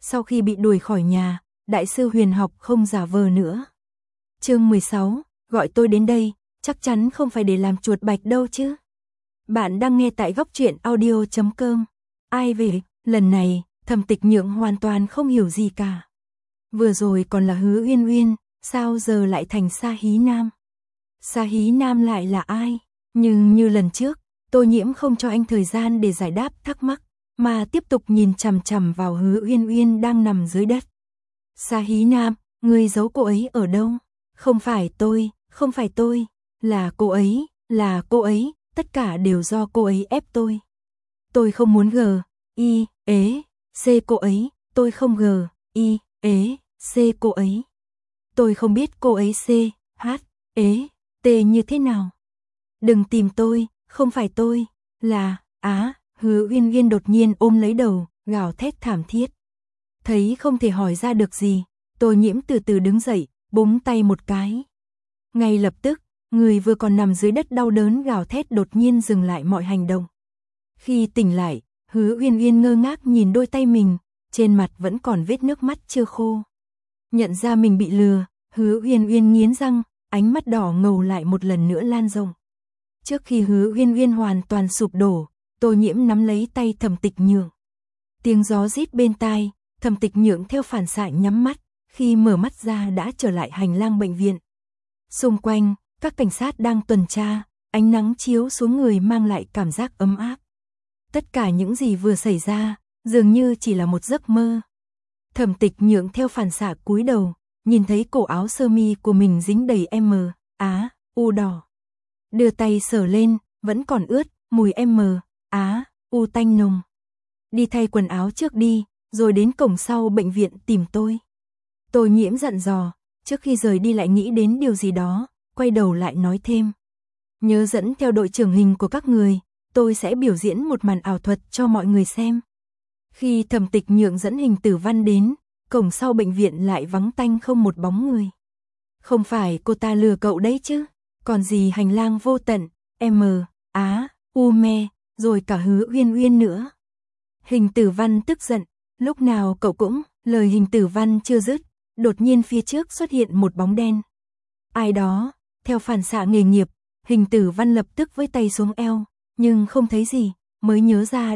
Sau khi bị đuổi khỏi nhà, đại sư huyền học không giả vờ nữa. Chương 16, gọi tôi đến đây, chắc chắn không phải để làm chuột bạch đâu chứ. Bạn đang nghe tại góc truyện audio.com. Ai về, lần này, Thẩm Tịch Nhượng hoàn toàn không hiểu gì cả. Vừa rồi còn là Hứa Uyên Uyên, sao giờ lại thành Sa Hí Nam? Sa Hí Nam lại là ai? Nhưng như lần trước, Tô Nhiễm không cho anh thời gian để giải đáp thắc mắc, mà tiếp tục nhìn chằm chằm vào Hứa Uyên Uyên đang nằm dưới đất. Sa Hí Nam, ngươi giấu cô ấy ở đâu? Không phải tôi, là cô ấy, tất cả đều do cô ấy ép tôi. Tôi không muốn C cô ấy, tôi không C cô ấy. Tôi không biết cô ấy T như thế nào. Đừng tìm tôi, không phải tôi, là, Hứa Uyên Uyên đột nhiên ôm lấy đầu, gào thét thảm thiết. Thấy không thể hỏi ra được gì, Tô Nhiễm từ từ đứng dậy, búng tay một cái. Ngay lập tức, người vừa còn nằm dưới đất đau đớn gào thét đột nhiên dừng lại mọi hành động. Khi tỉnh lại, Hứa Uyên Uyên ngơ ngác nhìn đôi tay mình, trên mặt vẫn còn vết nước mắt chưa khô. Nhận ra mình bị lừa, Hứa Uyên Uyên nghiến răng, ánh mắt đỏ ngầu lại một lần nữa lan rộng. Trước khi Hứa Uyên Uyên hoàn toàn sụp đổ, Tô Nhiễm nắm lấy tay Thẩm Tịch Nhượng. Tiếng gió rít bên tai, Thẩm Tịch Nhượng theo phản xạ nhắm mắt, khi mở mắt ra đã trở lại hành lang bệnh viện. Xung quanh, các cảnh sát đang tuần tra, ánh nắng chiếu xuống người mang lại cảm giác ấm áp. Tất cả những gì vừa xảy ra, dường như chỉ là một giấc mơ. Thẩm Tịch Nhượng theo phản xạ cúi đầu, nhìn thấy cổ áo sơ mi của mình dính đầy U đỏ. Đưa tay sờ lên, vẫn còn ướt, mùi U tanh nồng. Đi thay quần áo trước đi, rồi đến cổng sau bệnh viện tìm tôi. Tô Nhiễm dặn dò, trước khi rời đi lại nghĩ đến điều gì đó, quay đầu lại nói thêm. Nhớ dẫn theo đội trưởng hình của các người, tôi sẽ biểu diễn một màn ảo thuật cho mọi người xem. Khi Thẩm Tịch Nhượng dẫn Hình Tử Văn đến, cổng sau bệnh viện lại vắng tanh không một bóng người. Không phải cô ta lừa cậu đấy chứ, còn gì hành lang vô tận, U me, rồi cả Hứa Uyên Uyên nữa. Hình Tử Văn tức giận, lúc nào cậu cũng, lời Hình Tử Văn chưa dứt, đột nhiên phía trước xuất hiện một bóng đen. Ai đó, theo phản xạ nghề nghiệp, Hình Tử Văn lập tức với tay xuống eo, nhưng không thấy gì, mới nhớ ra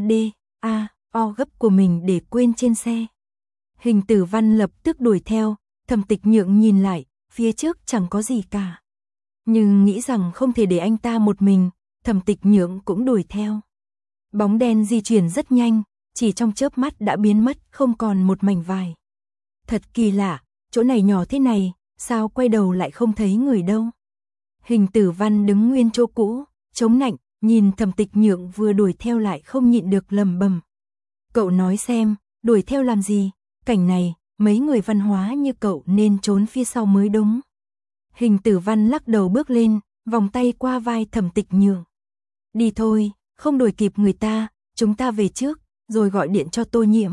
O gấp của mình để quên trên xe. Hình Tử Văn lập tức đuổi theo, Thẩm Tịch Nhượng nhìn lại, phía trước chẳng có gì cả. Nhưng nghĩ rằng không thể để anh ta một mình, Thẩm Tịch Nhượng cũng đuổi theo. Bóng đen di chuyển rất nhanh, chỉ trong chớp mắt đã biến mất không còn một mảnh vải. Thật kỳ lạ, chỗ này nhỏ thế này, sao quay đầu lại không thấy người đâu. Hình Tử Văn đứng nguyên chỗ cũ, chống nạnh, nhìn Thẩm Tịch Nhượng vừa đuổi theo lại không nhịn được lầm bầm. Cậu nói xem, đuổi theo làm gì, cảnh này, mấy người văn hóa như cậu nên trốn phía sau mới đúng. Hình Tử Văn lắc đầu bước lên, vòng tay qua vai Thẩm Tịch Nhượng. Đi thôi, không đuổi kịp người ta, chúng ta về trước, rồi gọi điện cho Tô Nhiễm.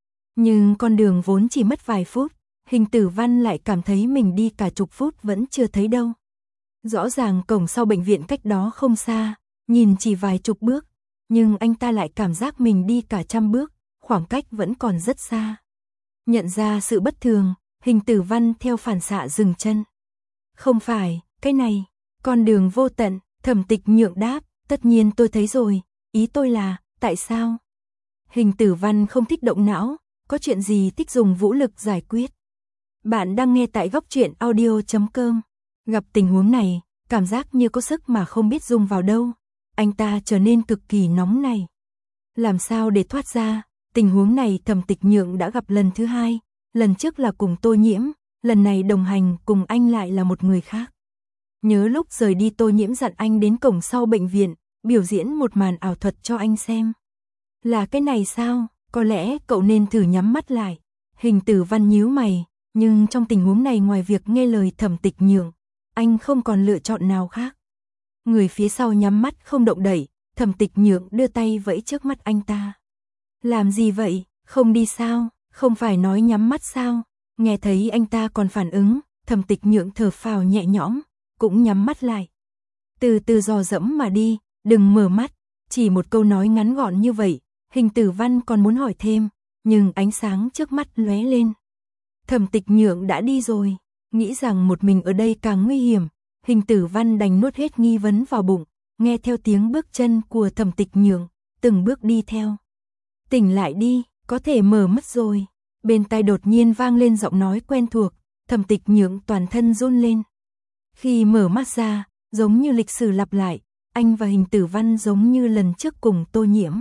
Nhưng con đường vốn chỉ mất vài phút, Hình Tử Văn lại cảm thấy mình đi cả chục phút vẫn chưa thấy đâu. Rõ ràng cổng sau bệnh viện cách đó không xa, nhìn chỉ vài chục bước, nhưng anh ta lại cảm giác mình đi cả trăm bước, khoảng cách vẫn còn rất xa. Nhận ra sự bất thường, Hình Tử Văn theo phản xạ dừng chân. Không phải, cái này, con đường vô tận, Thẩm Tịch Nhượng đáp, tất nhiên tôi thấy rồi, ý tôi là, tại sao? Hình Tử Văn không thích động não, có chuyện gì thích dùng vũ lực giải quyết. Bạn đang nghe tại góc truyện audio.com. Gặp tình huống này, cảm giác như có sức mà không biết dùng vào đâu. Anh ta trở nên cực kỳ nóng này. Làm sao để thoát ra, tình huống này Thẩm Tịch Nhượng đã gặp lần thứ hai, lần trước là cùng Tô Nhiễm, lần này đồng hành cùng anh lại là một người khác. Nhớ lúc rời đi Tô Nhiễm dặn anh đến cổng sau bệnh viện, biểu diễn một màn ảo thuật cho anh xem. Là cái này sao, có lẽ cậu nên thử nhắm mắt lại. Hình Tử Văn nhíu mày, nhưng trong tình huống này ngoài việc nghe lời Thẩm Tịch Nhượng, anh không còn lựa chọn nào khác. Người phía sau nhắm mắt không động đậy, Thẩm Tịch Nhượng đưa tay vẫy trước mắt anh ta. Làm gì vậy, không đi sao, không phải nói nhắm mắt sao? Nghe thấy anh ta còn phản ứng, Thẩm Tịch Nhượng thở phào nhẹ nhõm, cũng nhắm mắt lại. Từ từ dò dẫm mà đi, đừng mở mắt, chỉ một câu nói ngắn gọn như vậy, Hình Tử Văn còn muốn hỏi thêm, nhưng ánh sáng trước mắt lóe lên. Thẩm Tịch Nhượng đã đi rồi, nghĩ rằng một mình ở đây càng nguy hiểm, Hình Tử Văn đành nuốt hết nghi vấn vào bụng, nghe theo tiếng bước chân của Thẩm Tịch Nhượng, từng bước đi theo. Tỉnh lại đi, có thể mở mắt rồi. Bên tai đột nhiên vang lên giọng nói quen thuộc, Thẩm Tịch Nhượng toàn thân run lên. Khi mở mắt ra, giống như lịch sử lặp lại, anh và Hình Tử Văn giống như lần trước cùng Tô Nhiễm.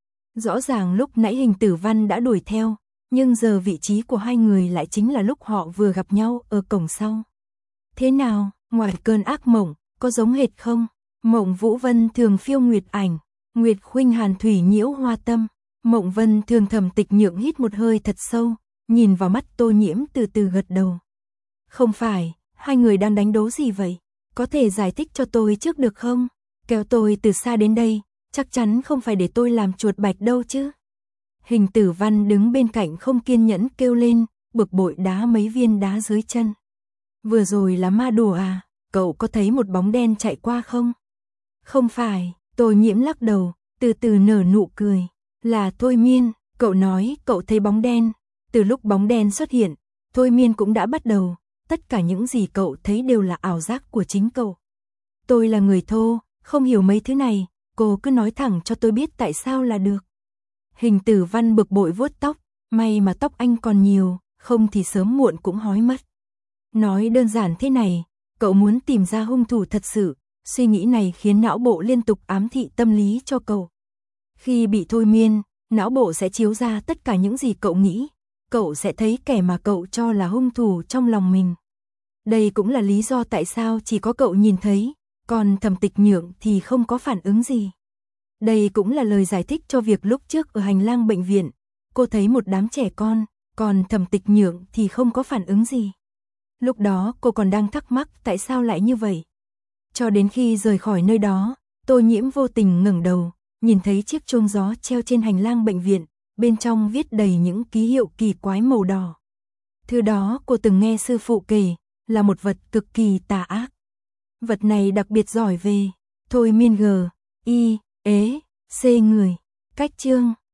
Rõ ràng lúc nãy Hình Tử Văn đã đuổi theo, nhưng giờ vị trí của hai người lại chính là lúc họ vừa gặp nhau ở cổng sau. Thế nào, ngoài cơn ác mộng, có giống hệt không? Mộng Vũ Vân thường phiêu nguyệt ảnh, Nguyệt khuynh hàn thủy nhiễu hoa tâm. Mộng Vân thường. Thẩm Tịch Nhượng hít một hơi thật sâu, nhìn vào mắt Tô Nhiễm từ từ gật đầu. Không phải, hai người đang đánh đố gì vậy? Có thể giải thích cho tôi trước được không? Kéo tôi từ xa đến đây, chắc chắn không phải để tôi làm chuột bạch đâu chứ. Hình Tử Văn đứng bên cạnh không kiên nhẫn kêu lên, bực bội đá mấy viên đá dưới chân. Vừa rồi là ma đùa à, cậu có thấy một bóng đen chạy qua không? Không phải, Tô Nhiễm lắc đầu, từ từ nở nụ cười. Là thôi miên, cậu nói cậu thấy bóng đen. Từ lúc bóng đen xuất hiện, thôi miên cũng đã bắt đầu. Tất cả những gì cậu thấy đều là ảo giác của chính cậu. Tôi là người thô, không hiểu mấy thứ này, cô cứ nói thẳng cho tôi biết tại sao là được. Hình Tử Văn bực bội vuốt tóc, may mà tóc anh còn nhiều, không thì sớm muộn cũng hói mất. Nói đơn giản thế này, cậu muốn tìm ra hung thủ thật sự, suy nghĩ này khiến não bộ liên tục ám thị tâm lý cho cậu. Khi bị thôi miên, não bộ sẽ chiếu ra tất cả những gì cậu nghĩ, cậu sẽ thấy kẻ mà cậu cho là hung thủ trong lòng mình. Đây cũng là lý do tại sao chỉ có cậu nhìn thấy, còn Thẩm Tịch Nhượng thì không có phản ứng gì. Đây cũng là lời giải thích cho việc lúc trước ở hành lang bệnh viện, cô thấy một đám trẻ con, còn Thẩm Tịch Nhượng thì không có phản ứng gì. Lúc đó cô còn đang thắc mắc tại sao lại như vậy. Cho đến khi rời khỏi nơi đó, Tô Nhiễm vô tình ngẩng đầu, nhìn thấy chiếc chuông gió treo trên hành lang bệnh viện, bên trong viết đầy những ký hiệu kỳ quái màu đỏ. Thứ đó cô từng nghe sư phụ kể, là một vật cực kỳ tà ác. Vật này đặc biệt giỏi về thôi miên g, y, ế, c người. Cách chương